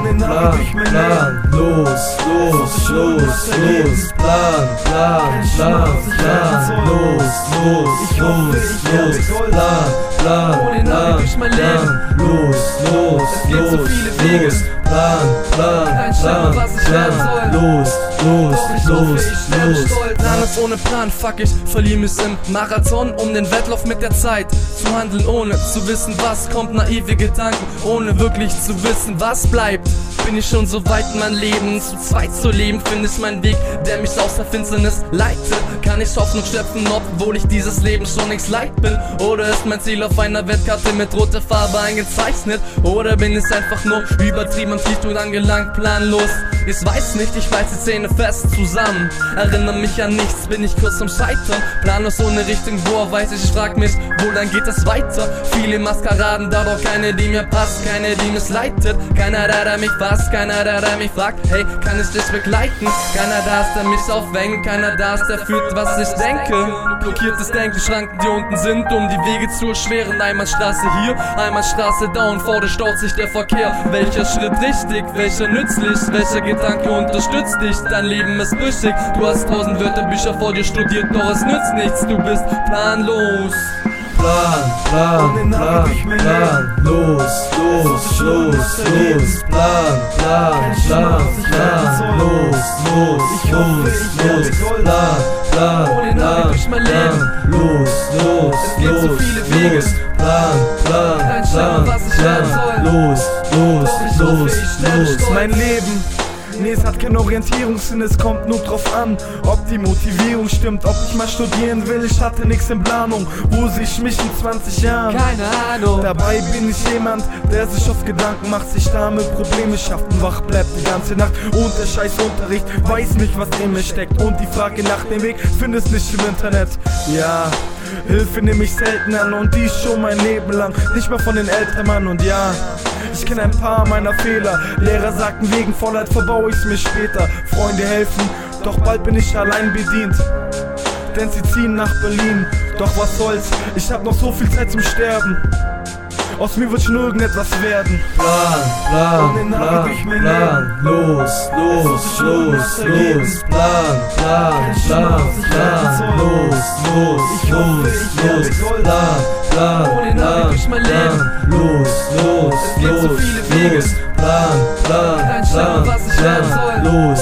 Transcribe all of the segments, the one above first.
Plan, los, Plan, ohne Navi durch mein Leben. Es geht so viele Wege. Kein Schimmer, was ich werden soll. Planes ohne Plan, fuck, ich verliere mich im Marathon, um den Wettlauf mit der Zeit zu handeln, ohne zu wissen, was kommt, naive Gedanken, ohne wirklich zu wissen, was bleibt. Bin ich schon so weit in mein Leben, zu zweit zu leben, finde ich meinen Weg, der mich aus der Finsternis leitet. Kann ich Hoffnung schöpfen, obwohl ich dieses Leben schon längst leid bin? Oder ist mein Ziel auf einer Wettkarte mit roter Farbe eingezeichnet? Oder bin ich einfach nur übertrieben am Tiefpunkt angelangt, planlos? Ich weiß nicht, ich weiß die Zähne fest zusammen. Erinnere mich an nichts, bin ich kurz zum Scheitern. Planlos ohne Richtung, woher weiß ich frag mich, wo dann geht es weiter? Viele Maskeraden, da doch keine, die mir passt, keine, die missleitet. Keiner da, der mich fasst, keiner da, der mich fragt, hey, kann ich dich begleiten? Keiner da ist, der mich aufwängt, keiner da ist, der fühlt, was ich denke. Blockiertes Denken, Schranken, die unten sind, um die Wege zu erschweren. Einbahnstraße hier, Einbahnstraße da und vor dir staut sich der Verkehr. Welcher Schritt richtig, welcher nützlich, welcher Gedanke unterstützt dich? Dein Leben ist brüchig, du hast 1000 Wörterbücher vor dir studiert, doch es nützt nichts, du bist planlos. Plan, los, Plan, ohne Navi durch mein Leben. Es geht so viele Wege. Kein Schimmer, was ich werden soll. Mein Leben, nee, es hat keinen Orientierungssinn, es kommt nur drauf an, ob die Motivierung stimmt, ob ich mal studieren will, ich hatte nix in Planung, wo sehe ich mich in 20 Jahren? Keine Ahnung. Dabei bin ich jemand, der sich oft Gedanken macht, sich damit Probleme schafft und wach bleibt die ganze Nacht. Und der scheiß Unterricht weiß nicht, was in mir steckt, und die Frage nach dem Weg findest nicht im Internet. Ja, Hilfe nehme ich selten an und die schon mein Leben lang, nicht mal von den Eltern, Mann. Und ja, ich kenne ein paar meiner Fehler. Lehrer sagten, wegen Vollheit verbaue ich's mir später. Freunde helfen, doch bald bin ich allein bedient, denn sie ziehen nach Berlin. Doch was soll's, ich hab noch so viel Zeit zum Sterben. Aus mir wird schon irgendetwas werden. Plan, los, Plan, ohne Navi durch mein Leben. Es geht so viele Wege. Kein Schimmer, was ich werden soll.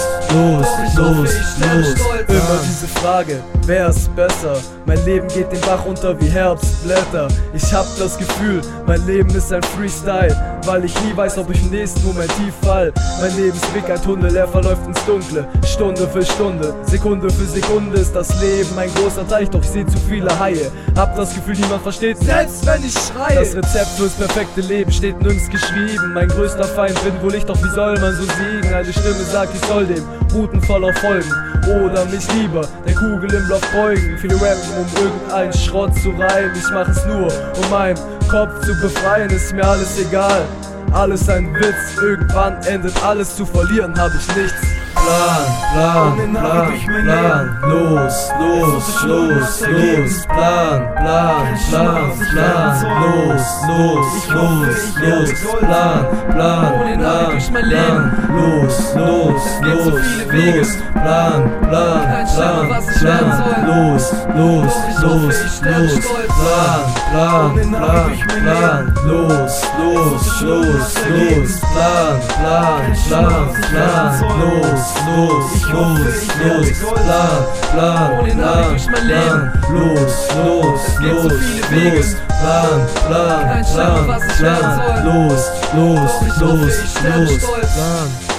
Immer diese Frage, wer ist besser? Mein Leben geht den Bach runter wie Herbstblätter. Ich hab das Gefühl, mein Leben ist ein Freestyle, weil ich nie weiß, ob ich im nächsten Moment tief fall. Mein Lebensweg ein Tunnel, er verläuft ins Dunkle. Stunde für Stunde, Sekunde für Sekunde ist das Leben ein großer Teich, doch ich seh zu viele Haie. Hab das Gefühl, niemand versteht, selbst wenn ich schreie. Das Rezept fürs perfekte Leben steht nirgends geschrieben. Mein größter Feind bin wohl ich, doch wie soll man so siegen? Eine Stimme sagt, ich soll dem Routen voller folgen oder mich lieber der Kugel im Loch beugen. Viele rappen, um irgendeinen Schrott zu reimen. Ich mach es nur, um meinen Kopf zu befreien. Ist mir alles egal, alles ein Witz. Irgendwann endet alles, zu verlieren hab ich nichts. Plan, los, Plan, ohne Navi durch mein Leben. Es geht so viele Wege. Kein Schimmer, was ich werden soll. Plan, los, Plan, ohne Navi durch mein Leben. Es geht so viele Wege. Kein Schimmer, was ich werden soll. Plan.